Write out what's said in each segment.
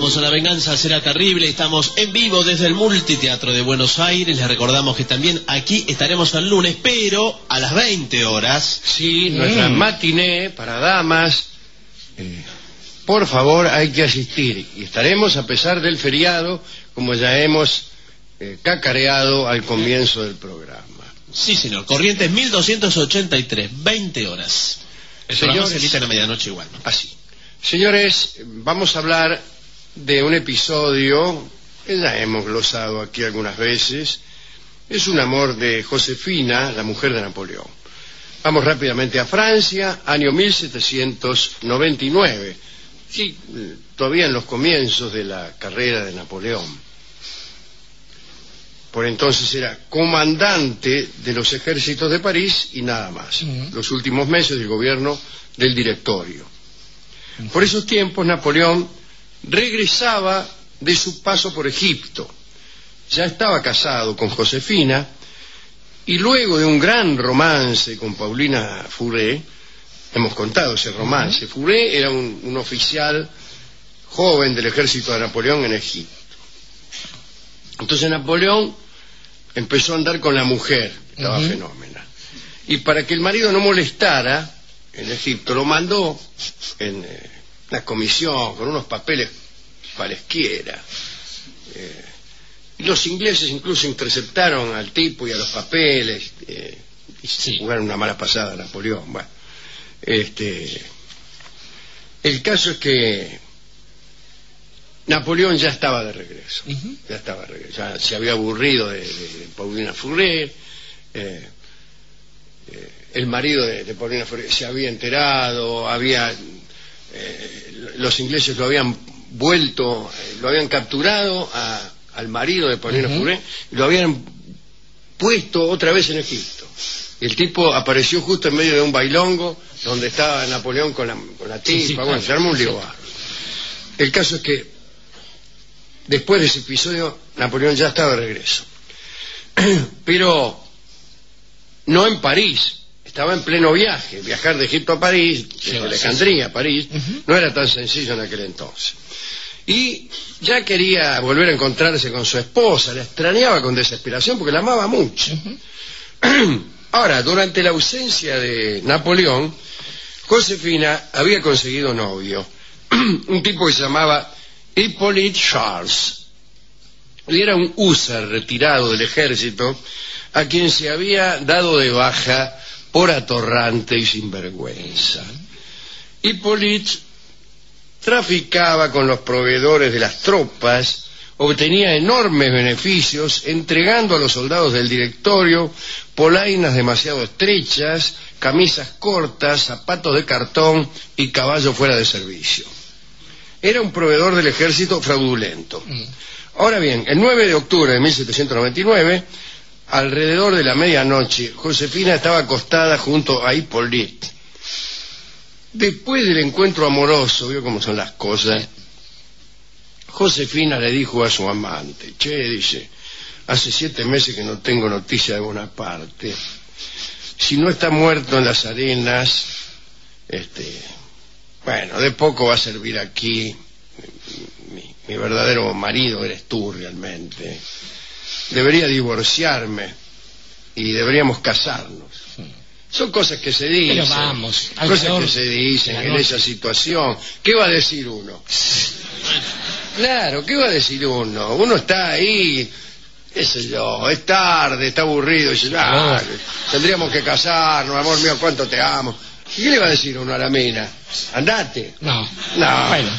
Vamos a la venganza, será terrible. Estamos en vivo desde el Multiteatro de Buenos Aires. Les recordamos que también aquí estaremos el lunes, pero a las 20 horas. Sí, nuestra matiné para damas. Por favor, hay que asistir. Y estaremos a pesar del feriado, como ya hemos cacareado al comienzo del programa. Sí, señor. Corrientes 1283, 20 horas. El programa se emite a la medianoche igual, ¿no? Así. Señores, vamos a hablar de un episodio que ya hemos glosado aquí algunas veces. Es un amor de Josefina, la mujer de Napoleón. Vamos rápidamente a Francia, año 1799. Sí, todavía en los comienzos de la carrera de Napoleón. Por entonces era comandante de los ejércitos de París y nada más. Los últimos meses del gobierno del Directorio. Por esos tiempos Napoleón regresaba de su paso por Egipto. Ya estaba casado con Josefina y luego de un gran romance con Paulina Fourré, hemos contado ese romance. Fourré era un oficial joven del ejército de Napoleón en Egipto. Entonces Napoleón empezó a andar con la mujer, que estaba fenómena. Y para que el marido no molestara en Egipto, lo mandó en una comisión con unos papeles cualesquiera. Y los ingleses incluso interceptaron al tipo y a los papeles y se jugaron una mala pasada a Napoleón. Bueno, el caso es que Napoleón ya estaba de regreso. Ya se había aburrido de Paulina Fourré. El marido de Paulina Fourré se había enterado, los ingleses lo habían vuelto, lo habían capturado al marido de Paulina Fourré y lo habían puesto otra vez en Egipto. El tipo apareció justo en medio de un bailongo donde estaba Napoleón con la tipa. Bueno, se armó un lío bárbaro. El caso es que después de ese episodio Napoleón ya estaba de regreso, pero no en París. Estaba en pleno viaje. Viajar de Egipto a París, de Alejandría a París, no era tan sencillo en aquel entonces. Y ya quería volver a encontrarse con su esposa, la extrañaba con desesperación porque la amaba mucho. Ahora, durante la ausencia de Napoleón, Josefina había conseguido novio, un tipo que se llamaba Hippolyte Charles. Él era un húsar retirado del ejército a quien se había dado de baja por atorrante y sinvergüenza. Hippolyte traficaba con los proveedores de las tropas, obtenía enormes beneficios entregando a los soldados del Directorio polainas demasiado estrechas, camisas cortas, zapatos de cartón y caballos fuera de servicio. Era un proveedor del ejército fraudulento. Ahora bien, el 9 de octubre de 1799, alrededor de la medianoche, Josefina estaba acostada junto a Hippolyte. Después del encuentro amoroso, vio cómo son las cosas, Josefina le dijo a su amante: che, dice, hace 7 meses que no tengo noticia de Bonaparte. Si no está muerto en las arenas, bueno, de poco va a servir aquí. Mi verdadero marido eres tú realmente. Debería divorciarme y deberíamos casarnos. Son cosas que se dicen. Pero vamos, cosas que se dicen en esa situación. ¿Qué va a decir uno? Claro, ¿qué va a decir uno? Uno está ahí, qué sé yo, es tarde, está aburrido, y dice, tendríamos que casarnos, amor mío, cuánto te amo. ¿Y qué le va a decir uno a la mina? Andate. No. Bueno.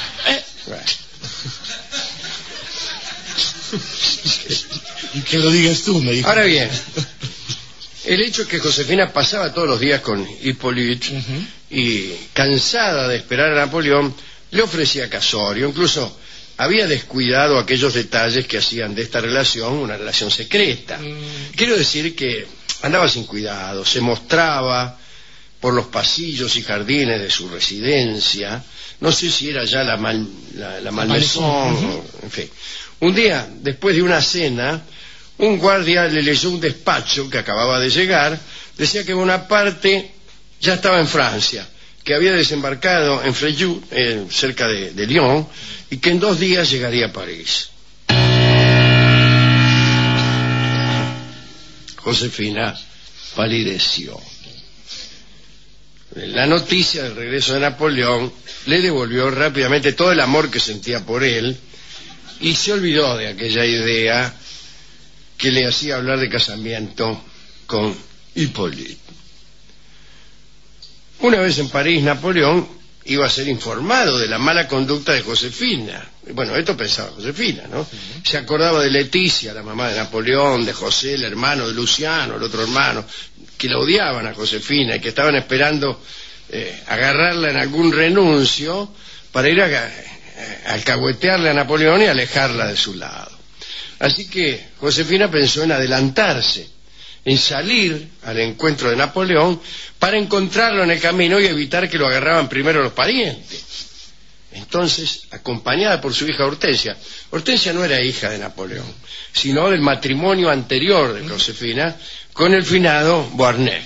Y que lo digas tú, me dijo. Ahora bien, el hecho es que Josefina pasaba todos los días con Hippolyte y, cansada de esperar a Napoleón, le ofrecía casorio. Incluso había descuidado aquellos detalles que hacían de esta relación una relación secreta. Quiero decir que andaba sin cuidado, se mostraba por los pasillos y jardines de su residencia. No sé si era ya la Malmaison, en fin. Un día, después de una cena, un guardia le leyó un despacho que acababa de llegar. Decía que Bonaparte ya estaba en Francia, que había desembarcado en Frejus, cerca de Lyon, y que en 2 días llegaría a París. Josefina palideció. La noticia del regreso de Napoleón le devolvió rápidamente todo el amor que sentía por él y se olvidó de aquella idea que le hacía hablar de casamiento con Hippolyte. Una vez en París, Napoleón iba a ser informado de la mala conducta de Josefina. Bueno, esto pensaba Josefina, ¿no? Se acordaba de Leticia, la mamá de Napoleón, de José, el hermano de Luciano, el otro hermano, que la odiaban a Josefina y que estaban esperando agarrarla en algún renuncio para ir a alcahuetearle a Napoleón y alejarla de su lado. Así que Josefina pensó en adelantarse, en salir al encuentro de Napoleón para encontrarlo en el camino y evitar que lo agarraban primero los parientes. Entonces, acompañada por su hija Hortensia. Hortensia no era hija de Napoleón, sino del matrimonio anterior de Josefina con el finado Beauharnais.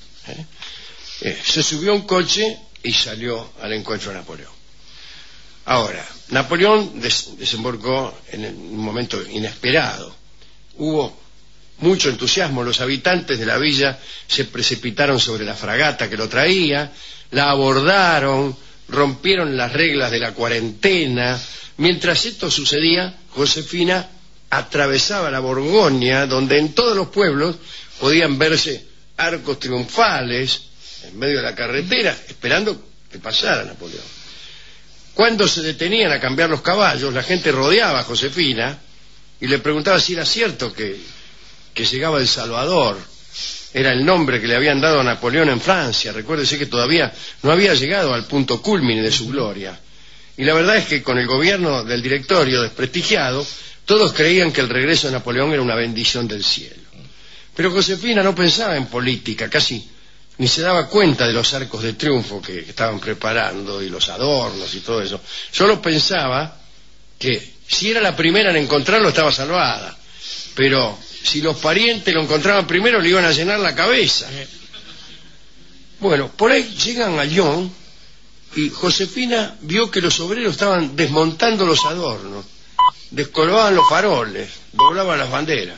Se subió a un coche y salió al encuentro de Napoleón. Ahora, Napoleón desembarcó en un momento inesperado. Hubo mucho entusiasmo. Los habitantes de la villa se precipitaron sobre la fragata que lo traía, la abordaron, rompieron las reglas de la cuarentena. Mientras esto sucedía, Josefina atravesaba la Borgoña, donde en todos los pueblos podían verse arcos triunfales en medio de la carretera, esperando que pasara Napoleón. Cuando se detenían a cambiar los caballos, la gente rodeaba a Josefina y le preguntaba si era cierto que llegaba El Salvador. Era el nombre que le habían dado a Napoleón en Francia. Recuérdese que todavía no había llegado al punto culmine de su gloria. Y la verdad es que con el gobierno del Directorio desprestigiado, todos creían que el regreso de Napoleón era una bendición del cielo. Pero Josefina no pensaba en política, casi ni se daba cuenta de los arcos de triunfo que estaban preparando y los adornos y todo eso. Solo pensaba que si era la primera en encontrarlo estaba salvada, pero si los parientes lo encontraban primero le iban a llenar la cabeza. Bueno, por ahí llegan a Lyon y Josefina vio que los obreros estaban desmontando los adornos, descolgaban los faroles, doblaban las banderas.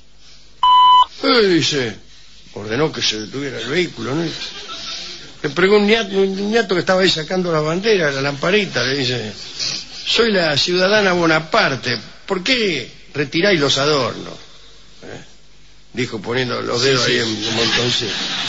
Dice, ordenó que se detuviera el vehículo, ¿no? Le preguntó un nieto que estaba ahí sacando la bandera, la lamparita, le dice, soy la ciudadana Bonaparte, ¿por qué retiráis los adornos? Dijo poniendo los dedos ahí en un montoncito.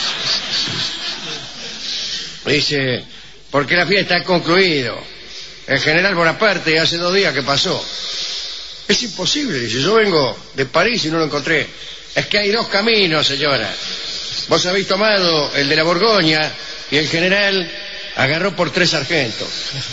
Dice, porque la fiesta ha concluido. El general Bonaparte hace 2 días que pasó. Es imposible, dice, yo vengo de París y no lo encontré. Es que hay 2 caminos, señora. Vos habéis tomado el de la Borgoña y el general agarró por 3 sargentos.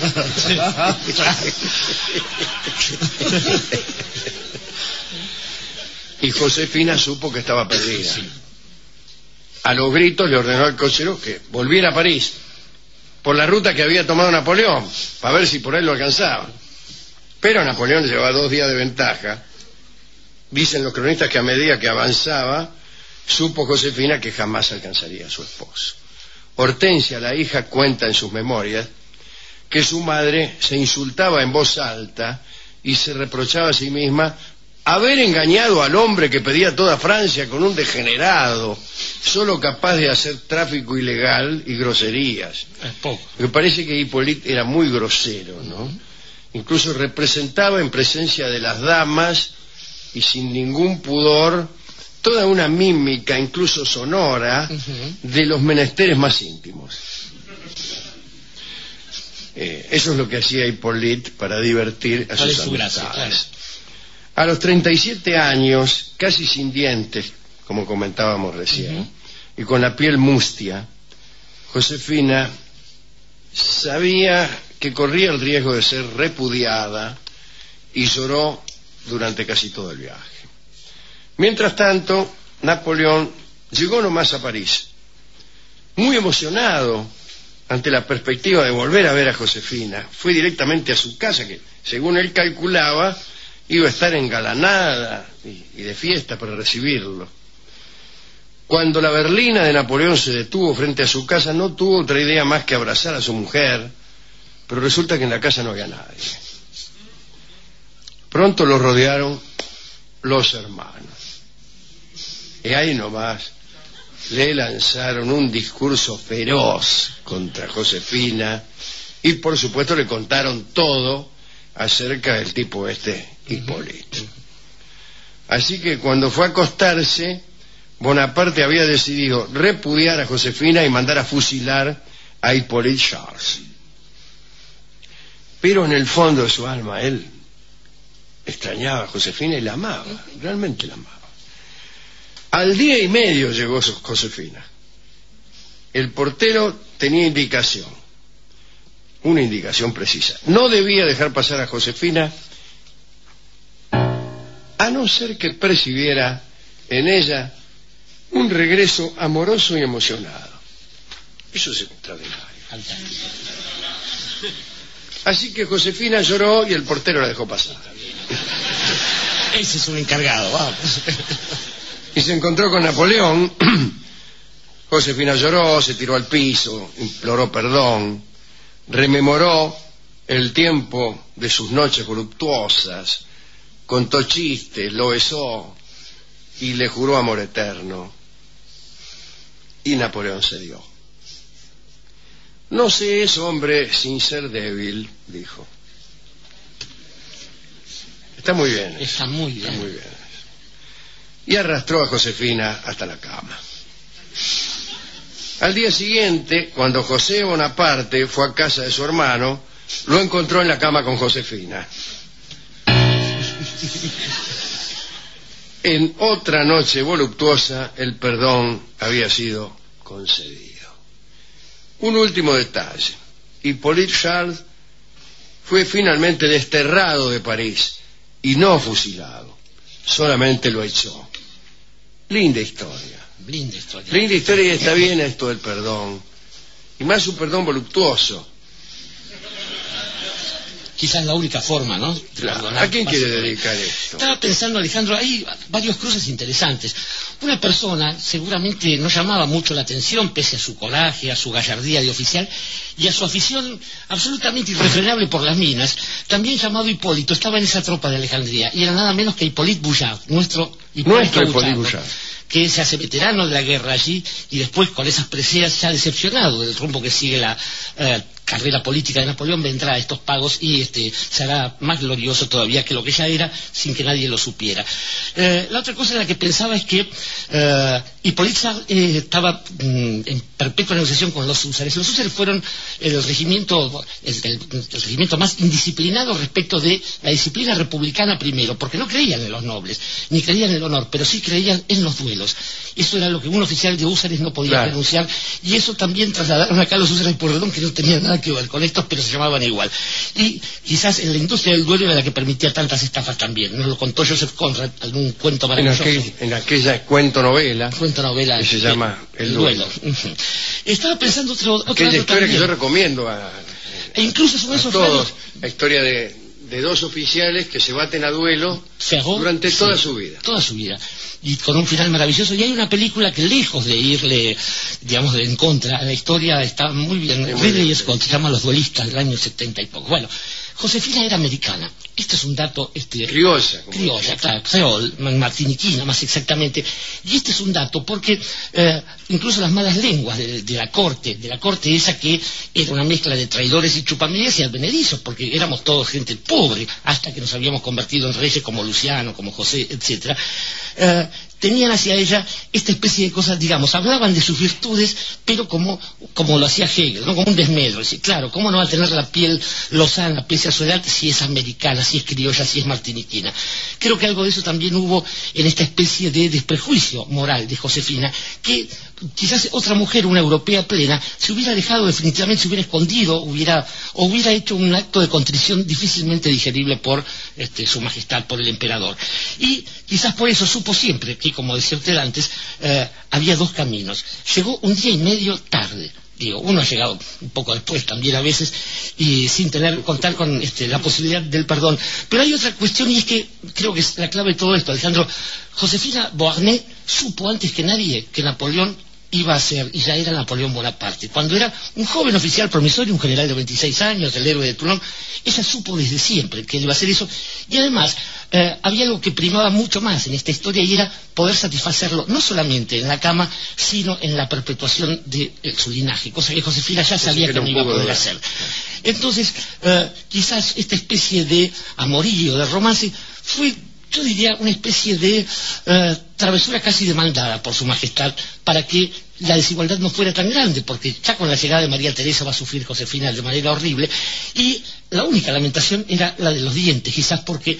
Y Josefina supo que estaba perdida. A los gritos le ordenó al cochero que volviera a París por la ruta que había tomado Napoleón, para ver si por él lo alcanzaba. Pero Napoleón llevaba 2 días de ventaja. Dicen los cronistas que a medida que avanzaba, supo Josefina que jamás alcanzaría a su esposo. Hortensia, la hija, cuenta en sus memorias que su madre se insultaba en voz alta y se reprochaba a sí misma haber engañado al hombre que pedía toda Francia con un degenerado, solo capaz de hacer tráfico ilegal y groserías. Es poco. Me parece que Hippolyte era muy grosero, ¿no? Incluso representaba en presencia de las damas y sin ningún pudor toda una mímica, incluso sonora, de los menesteres más íntimos. Eso es lo que hacía Hippolyte para divertir a sus amistades. A los 37 años, casi sin dientes, como comentábamos recién, y con la piel mustia, Josefina sabía que corría el riesgo de ser repudiada y lloró durante casi todo el viaje. Mientras tanto, Napoleón llegó nomás a París, muy emocionado ante la perspectiva de volver a ver a Josefina. Fue directamente a su casa, que según él calculaba iba a estar engalanada y de fiesta para recibirlo. Cuando la berlina de Napoleón se detuvo frente a su casa, no tuvo otra idea más que abrazar a su mujer, pero resulta que en la casa no había nadie. Pronto lo rodearon los hermanos. Y ahí nomás le lanzaron un discurso feroz contra Josefina y por supuesto le contaron todo acerca del tipo Hipólito. Así que cuando fue a acostarse, Bonaparte había decidido repudiar a Josefina y mandar a fusilar a Hippolyte Charles. Pero en el fondo de su alma él extrañaba a Josefina y la amaba, realmente la amaba. Al día y medio llegó Josefina. El portero tenía una indicación precisa. No debía dejar pasar a Josefina a no ser que percibiera en ella un regreso amoroso y emocionado. Eso es extraordinario. Así que Josefina lloró y el portero la dejó pasar. Ese es un encargado, vamos. Y se encontró con Napoleón. Josefina lloró, se tiró al piso, imploró perdón, rememoró el tiempo de sus noches voluptuosas, contó chistes, lo besó y le juró amor eterno. Y Napoleón cedió. No se es hombre sin ser débil, dijo. Está muy bien. Está muy bien. Está muy bien. Y arrastró a Josefina hasta la cama. Al día siguiente, cuando José Bonaparte fue a casa de su hermano, lo encontró en la cama con Josefina. En otra noche voluptuosa, el perdón había sido concedido. Un último detalle. Hippolyte Charles fue finalmente desterrado de París y no fusilado. Solamente lo echó. Linda historia. Linda historia. Linda historia, y está bien esto del perdón. Y más un perdón voluptuoso. Quizás la única forma, ¿no? Claro. ¿A quién quiere dedicar esto? Estaba pensando, Alejandro, hay varios cruces interesantes. Una persona seguramente no llamaba mucho la atención, pese a su coraje, a su gallardía de oficial y a su afición absolutamente irrefrenable por las minas, también llamado Hipólito, estaba en esa tropa de Alejandría, y era nada menos que Hippolyte Bouillard, nuestro Hipólito Bouillard, que se hace veterano de la guerra allí, y después con esas preseas ya decepcionado del rumbo que sigue la carrera política de Napoleón, vendrá a estos pagos y se hará más glorioso todavía que lo que ya era, sin que nadie lo supiera. La otra cosa en la que pensaba es que Hippolyte estaba en perpetua negociación con los húsares. Los húsares fueron el regimiento más indisciplinado respecto de la disciplina republicana primero, porque no creían en los nobles, ni creían en el honor, pero sí creían en los duelos. Eso era lo que un oficial de húsares no podía renunciar, y eso también trasladaron acá a los húsares de Pueyrredón, que no tenían nada que ver con estos, pero se llamaban igual. Y quizás en la industria del duelo era la que permitía tantas estafas también. Nos lo contó Joseph Conrad, algún cuento maravilloso. En aquella cuento-novela que se llama El Duelo. Estaba pensando otra historia también, que yo recomiendo e incluso son esos todos. La historia de dos oficiales que se baten a duelo durante toda su vida. Toda su vida. Y con un final maravilloso. Y hay una película que, lejos de irle, digamos, de en contra, la historia está muy bien. Ridley Scott, se llama Los Duelistas, del año 70 y poco. Bueno, Josefina era americana. Este es un dato... criolla, claro, creol, martiniquina más exactamente. Y este es un dato porque incluso las malas lenguas de la corte esa, que era una mezcla de traidores y chupamillas y advenedizos, porque éramos todos gente pobre, hasta que nos habíamos convertido en reyes como Luciano, como José, etcétera. Tenían hacia ella esta especie de cosas, digamos, hablaban de sus virtudes, pero como lo hacía Hegel, ¿no? Como un desmedro. Es decir, claro, ¿cómo no va a tener la piel lozana pese a su edad si es americana, si es criolla, si es martiniquina? Creo que algo de eso también hubo en esta especie de desprejuicio moral de Josefina, que quizás otra mujer, una europea plena, se hubiera dejado definitivamente, se hubiera escondido, o hubiera hecho un acto de contrición difícilmente digerible por su majestad, por el emperador. Y quizás por eso supo siempre que, como decía usted antes, había dos caminos. Llegó un día y medio tarde. Digo, uno ha llegado un poco después también a veces y sin contar con la posibilidad del perdón. Pero hay otra cuestión y es que creo que es la clave de todo esto, Alejandro. Josefina Beauharnais supo antes que nadie que Napoleón iba a ser, y ya era Napoleón Bonaparte. Cuando era un joven oficial promisorio, un general de 26 años, el héroe de Toulon, ella supo desde siempre que él iba a hacer eso. Y además, había algo que primaba mucho más en esta historia y era poder satisfacerlo, no solamente en la cama, sino en la perpetuación de su linaje, cosa que Josefina ya sabía que no iba a poder hacer. Entonces, quizás esta especie de amorío, de romance, fue, yo diría, una especie de travesura casi demandada por su majestad para que la desigualdad no fuera tan grande, porque ya con la llegada de María Teresa va a sufrir Josefina de manera horrible, y la única lamentación era la de los dientes, quizás porque,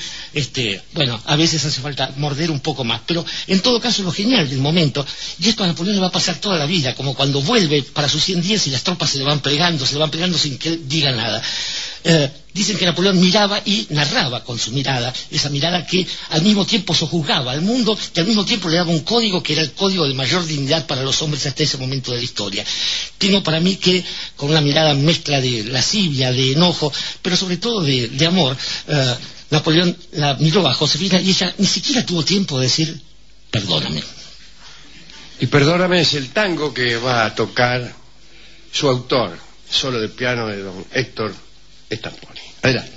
a veces hace falta morder un poco más, pero en todo caso lo genial del momento, y esto a Napoleón le va a pasar toda la vida, como cuando vuelve para sus 100 días y las tropas se le van plegando sin que él diga nada. Dicen que Napoleón miraba y narraba con su mirada, esa mirada que al mismo tiempo sojuzgaba al mundo y al mismo tiempo le daba un código que era el código de mayor dignidad para los hombres hasta ese momento de la historia. Tengo para mí que con una mirada mezcla de lascivia, de enojo, pero sobre todo de amor, Napoleón la miró a Josefina y ella ni siquiera tuvo tiempo de decir perdóname. Y Perdóname es el tango que va a tocar su autor, solo de piano de don Héctor Stamponi. Adelante.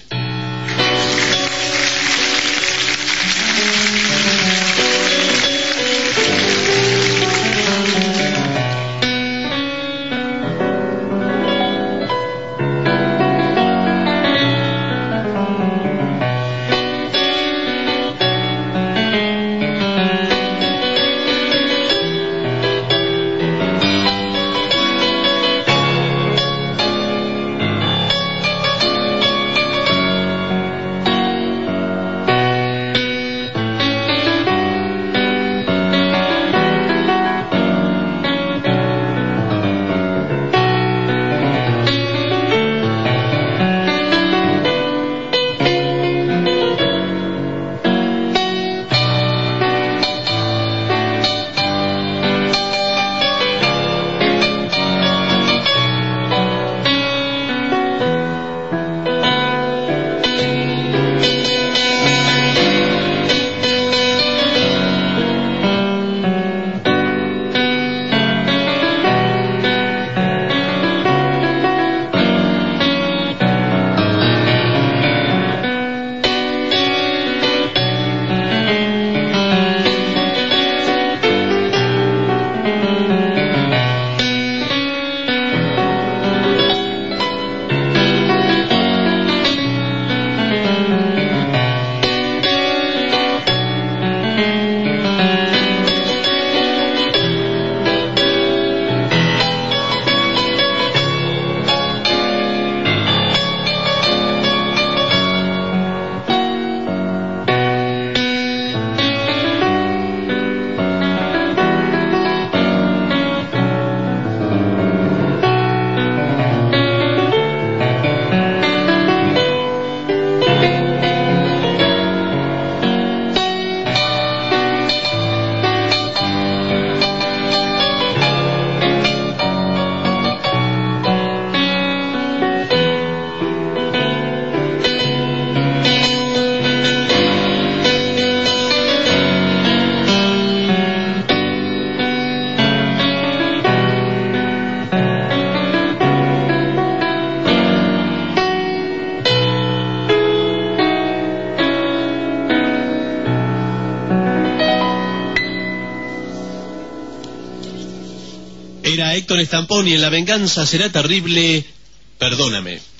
Era Héctor Stamponi en La venganza será terrible, perdóname.